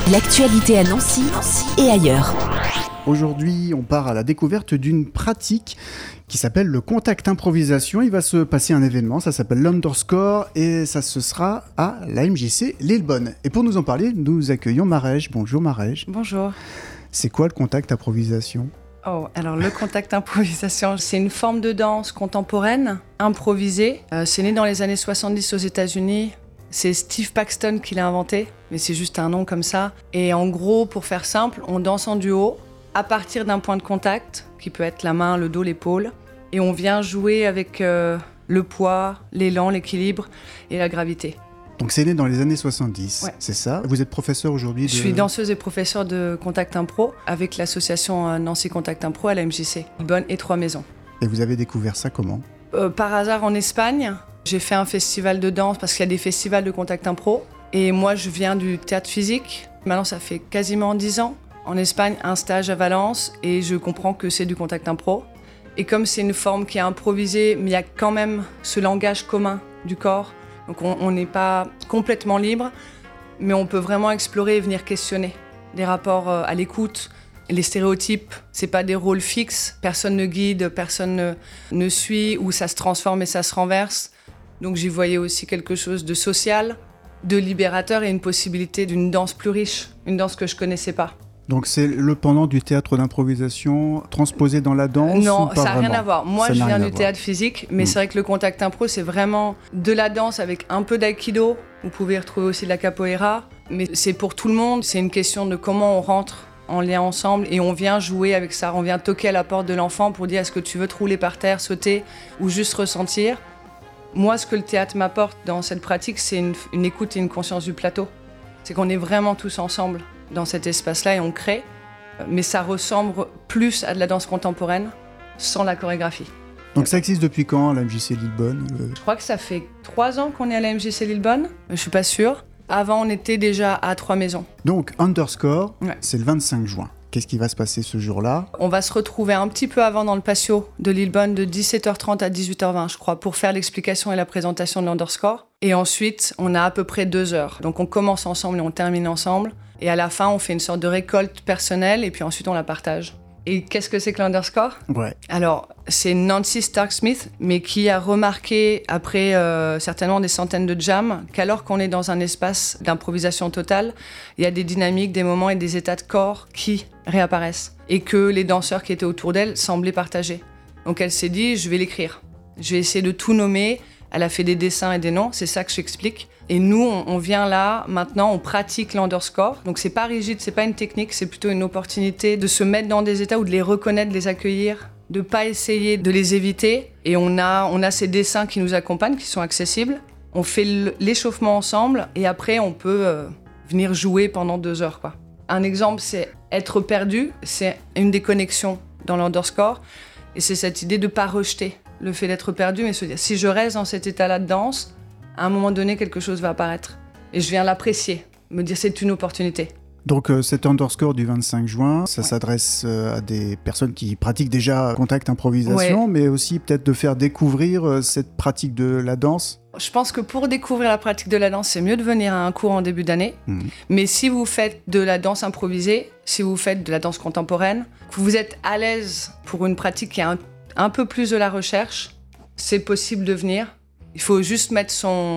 L'actualité à Nancy et ailleurs. Aujourd'hui, on part à la découverte d'une pratique qui s'appelle le contact improvisation. Il va se passer un événement, ça s'appelle l'Underscore et ça se sera à la MJC Lillebonne. Et pour nous en parler, nous accueillons Marège. Bonjour Marège. Bonjour. C'est quoi le contact improvisation ? Alors le contact improvisation, c'est une forme de danse contemporaine, improvisée. C'est né dans les années 70 aux États-Unis. C'est Steve Paxton qui l'a inventé, mais c'est juste un nom comme ça. Et en gros, pour faire simple, on danse en duo à partir d'un point de contact, qui peut être la main, le dos, l'épaule. Et on vient jouer avec le poids, l'élan, l'équilibre et la gravité. Donc c'est né dans les années 70, Ouais. c'est ça ? Vous êtes professeur aujourd'hui Je suis danseuse et professeure de Contact Impro avec l'association Nancy Contact Impro à la MJC, Lillebonne et Trois-Maisons. Et vous avez découvert ça comment ? Par hasard en Espagne, j'ai fait un festival de danse parce qu'il y a des festivals de Contact Impro. Et moi, je viens du théâtre physique. Maintenant, ça fait quasiment 10 ans. En Espagne, un stage à Valence et je comprends que c'est du Contact Impro. Et comme c'est une forme qui est improvisée, mais il y a quand même ce langage commun du corps. Donc on n'est pas complètement libre, mais on peut vraiment explorer et venir questionner les rapports à l'écoute. Les stéréotypes, c'est pas des rôles fixes, personne ne guide, personne ne suit, ou ça se transforme et ça se renverse. Donc j'y voyais aussi quelque chose de social, de libérateur et une possibilité d'une danse plus riche, une danse que je connaissais pas. Donc c'est le pendant du théâtre d'improvisation transposé dans la danse ? Non, ou pas ça n'a rien vraiment ? à voir. Moi, Ça je n'a viens rien à du voir. théâtre physique, mais c'est vrai que le contact impro, c'est vraiment de la danse avec un peu d'aïkido. Vous pouvez y retrouver aussi de la capoeira, mais c'est pour tout le monde. C'est une question de comment on rentre en lien ensemble et on vient jouer avec ça. On vient toquer à la porte de l'enfant pour dire est-ce que tu veux te rouler par terre, sauter ou juste ressentir. Moi, ce que le théâtre m'apporte dans cette pratique, c'est une écoute et une conscience du plateau. C'est qu'on est vraiment tous ensemble dans cet espace-là et on crée. Mais ça ressemble plus à de la danse contemporaine sans la chorégraphie. Donc ça existe depuis quand, la MJC Lillebonne ? Je crois que ça fait 3 ans qu'on est à la MJC Lillebonne, mais je suis pas sûre. Avant, on était déjà à Trois-Maisons. Donc Underscore, Ouais. c'est le 25 juin. Qu'est-ce qui va se passer ce jour-là ? On va se retrouver un petit peu avant dans le patio de Lillebonne de 17h30 à 18h20, je crois, pour faire l'explication et la présentation de l'Underscore. Et ensuite, on a à peu près 2 heures. Donc on commence ensemble et on termine ensemble. Et à la fin, on fait une sorte de récolte personnelle et puis ensuite on la partage. Et qu'est-ce que c'est que l'Underscore ? Ouais. Alors, c'est Nancy Stark-Smith, mais qui a remarqué, après certainement des centaines de jams, qu'alors qu'on est dans un espace d'improvisation totale, il y a des dynamiques, des moments et des états de corps qui réapparaissent. Et que les danseurs qui étaient autour d'elle semblaient partager. Donc elle s'est dit, je vais l'écrire. Je vais essayer de tout nommer. Elle a fait des dessins et des noms, c'est ça que j'explique. Et nous, on vient là, maintenant, on pratique l'Underscore. Donc c'est pas rigide, c'est pas une technique, c'est plutôt une opportunité de se mettre dans des états ou de les reconnaître, de les accueillir, de pas essayer de les éviter. Et on a ces dessins qui nous accompagnent, qui sont accessibles. On fait l'échauffement ensemble et après, on peut venir jouer pendant 2 heures, quoi. Un exemple, c'est être perdu. C'est une des connexions dans l'Underscore. Et c'est cette idée de pas rejeter le fait d'être perdu, mais se dire, si je reste dans cet état-là de danse, à un moment donné, quelque chose va apparaître. Et je viens l'apprécier, me dire c'est une opportunité. Donc cet Underscore du 25 juin, ça s'adresse à des personnes qui pratiquent déjà contact improvisation, mais aussi peut-être de faire découvrir cette pratique de la danse. Je pense que pour découvrir la pratique de la danse, c'est mieux de venir à un cours en début d'année. Mais si vous faites de la danse improvisée, si vous faites de la danse contemporaine, que vous êtes à l'aise pour une pratique qui est un peu plus de la recherche, c'est possible de venir. Il faut juste mettre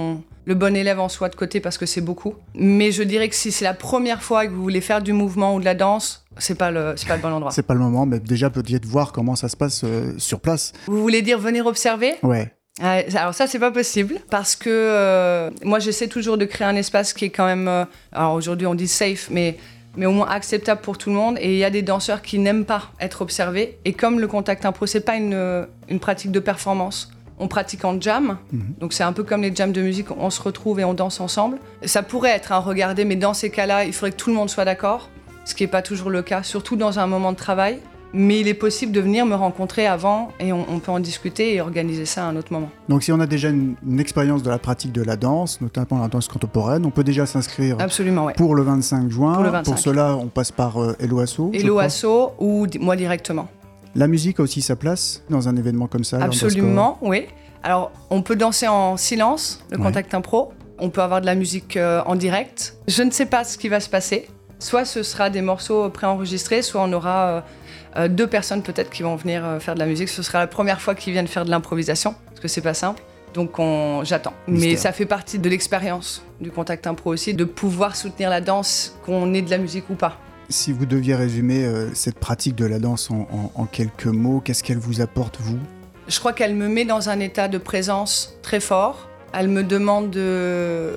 le bon élève en soi de côté parce que c'est beaucoup. Mais je dirais que si c'est la première fois que vous voulez faire du mouvement ou de la danse, c'est pas le bon endroit. C'est pas le moment, mais déjà peut-être voir comment ça se passe sur place. Vous voulez dire venir observer ? Ouais. Alors ça, c'est pas possible parce que moi, j'essaie toujours de créer un espace qui est quand même... alors aujourd'hui, on dit safe, mais au moins acceptable pour tout le monde. Et il y a des danseurs qui n'aiment pas être observés. Et comme le contact impro, c'est pas une pratique de performance. On pratique en jam, donc c'est un peu comme les jams de musique, on se retrouve et on danse ensemble. Ça pourrait être un regarder, mais dans ces cas-là, il faudrait que tout le monde soit d'accord, ce qui n'est pas toujours le cas, surtout dans un moment de travail. Mais il est possible de venir me rencontrer avant et on peut en discuter et organiser ça à un autre moment. Donc si on a déjà une expérience de la pratique de la danse, notamment la danse contemporaine, on peut déjà s'inscrire Absolument, ouais. pour le 25 juin. Pour le 25. Pour cela, on passe par Hello Asso. Hello Asso ou moi directement. La musique a aussi sa place dans un événement comme ça. Absolument, oui. Alors, on peut danser en silence, le Ouais. contact impro. On peut avoir de la musique en direct. Je ne sais pas ce qui va se passer. Soit ce sera des morceaux préenregistrés, soit on aura 2 personnes peut-être qui vont venir faire de la musique. Ce sera la première fois qu'ils viennent faire de l'improvisation, parce que c'est pas simple. Donc j'attends. Mystère. Mais ça fait partie de l'expérience du contact impro aussi, de pouvoir soutenir la danse, qu'on ait de la musique ou pas. Si vous deviez résumer cette pratique de la danse en quelques mots, qu'est-ce qu'elle vous apporte, vous ? Je crois qu'elle me met dans un état de présence très fort. Elle me demande de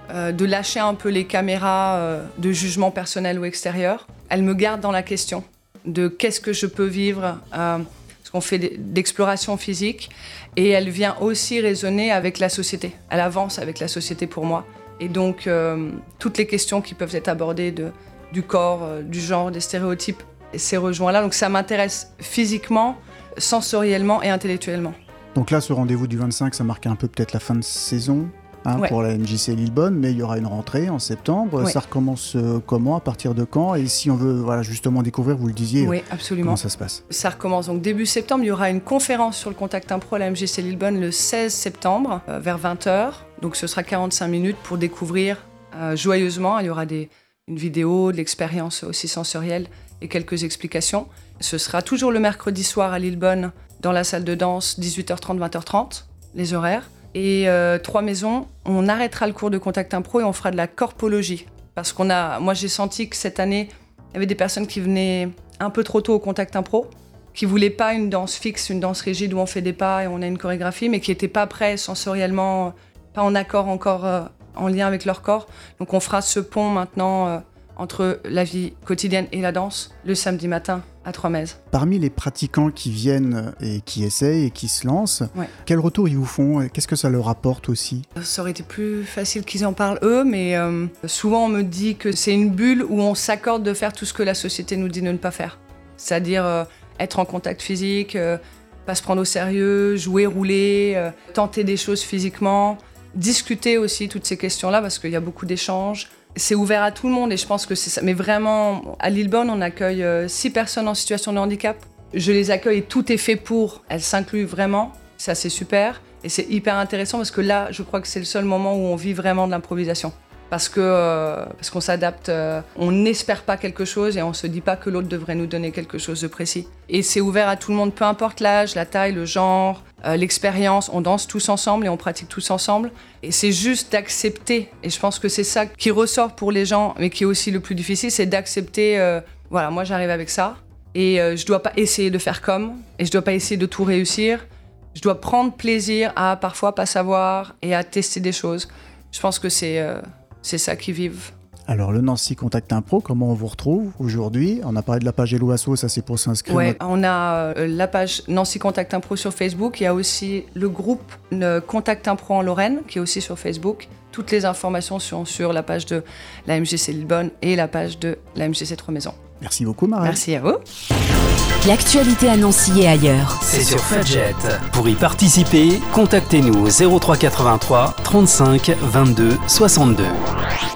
lâcher un peu les caméras de jugement personnel ou extérieur. Elle me garde dans la question de qu'est-ce que je peux vivre, parce qu'on fait d'exploration physique, et elle vient aussi résonner avec la société. Elle avance avec la société pour moi. Et donc, toutes les questions qui peuvent être abordées du corps, du genre, des stéréotypes, ces rejoints-là. Donc ça m'intéresse physiquement, sensoriellement et intellectuellement. Donc là, ce rendez-vous du 25, ça marque un peu peut-être la fin de saison Ouais. pour la MJC Lillebonne, mais il y aura une rentrée en septembre. Oui. Ça recommence comment, à partir de quand ? Et si on veut justement découvrir, vous le disiez, Oui, absolument. comment ça se passe ? Ça recommence donc début septembre. Il y aura une conférence sur le contact impro à la MJC Lillebonne le 16 septembre vers 20h. Donc ce sera 45 minutes pour découvrir joyeusement. Il y aura une vidéo, de l'expérience aussi sensorielle et quelques explications. Ce sera toujours le mercredi soir à Lillebonne dans la salle de danse, 18h30, 20h30, les horaires. Et 3 maisons, on arrêtera le cours de contact impro et on fera de la corpologie. Parce moi j'ai senti que cette année, il y avait des personnes qui venaient un peu trop tôt au contact impro, qui voulaient pas une danse fixe, une danse rigide où on fait des pas et on a une chorégraphie, mais qui n'étaient pas prêts sensoriellement, pas en accord encore, en lien avec leur corps. Donc on fera ce pont maintenant entre la vie quotidienne et la danse, le samedi matin à Trois-Mèzes. Parmi les pratiquants qui viennent et qui essayent et qui se lancent, Ouais. quel retour ils vous font ? Qu'est-ce que ça leur apporte aussi ? Ça aurait été plus facile qu'ils en parlent eux, mais souvent on me dit que c'est une bulle où on s'accorde de faire tout ce que la société nous dit de ne pas faire. C'est-à-dire être en contact physique, pas se prendre au sérieux, jouer, rouler, tenter des choses physiquement, discuter aussi toutes ces questions-là parce qu'il y a beaucoup d'échanges. C'est ouvert à tout le monde et je pense que c'est ça. Mais vraiment, à Lillebonne, on accueille 6 personnes en situation de handicap. Je les accueille et tout est fait pour. Elles s'incluent vraiment. Ça, c'est super. Et c'est hyper intéressant parce que là, je crois que c'est le seul moment où on vit vraiment de l'improvisation. Parce qu'on s'adapte, on n'espère pas quelque chose et on se dit pas que l'autre devrait nous donner quelque chose de précis. Et c'est ouvert à tout le monde, peu importe l'âge, la taille, le genre, l'expérience. On danse tous ensemble et on pratique tous ensemble. Et c'est juste d'accepter. Et je pense que c'est ça qui ressort pour les gens, mais qui est aussi le plus difficile, c'est d'accepter. Voilà, moi j'arrive avec ça et je dois pas essayer de faire comme, et je dois pas essayer de tout réussir. Je dois prendre plaisir à parfois pas savoir et à tester des choses. Je pense que c'est ça qu'ils vivent. Alors, le Nancy Contact Impro, comment on vous retrouve aujourd'hui ? On a parlé de la page Hello Asso, ça c'est pour s'inscrire. Ouais, on a la page Nancy Contact Impro sur Facebook. Il y a aussi le groupe Contact Impro en Lorraine qui est aussi sur Facebook. Toutes les informations sont sur la page de la MJC Lillebonne et la page de la MJC Trois-Maisons. Merci beaucoup, Marie. Merci à vous. L'actualité à Nancy et ailleurs. C'est sur Fudget. Pour y participer, contactez-nous au 03 83 35 22 62.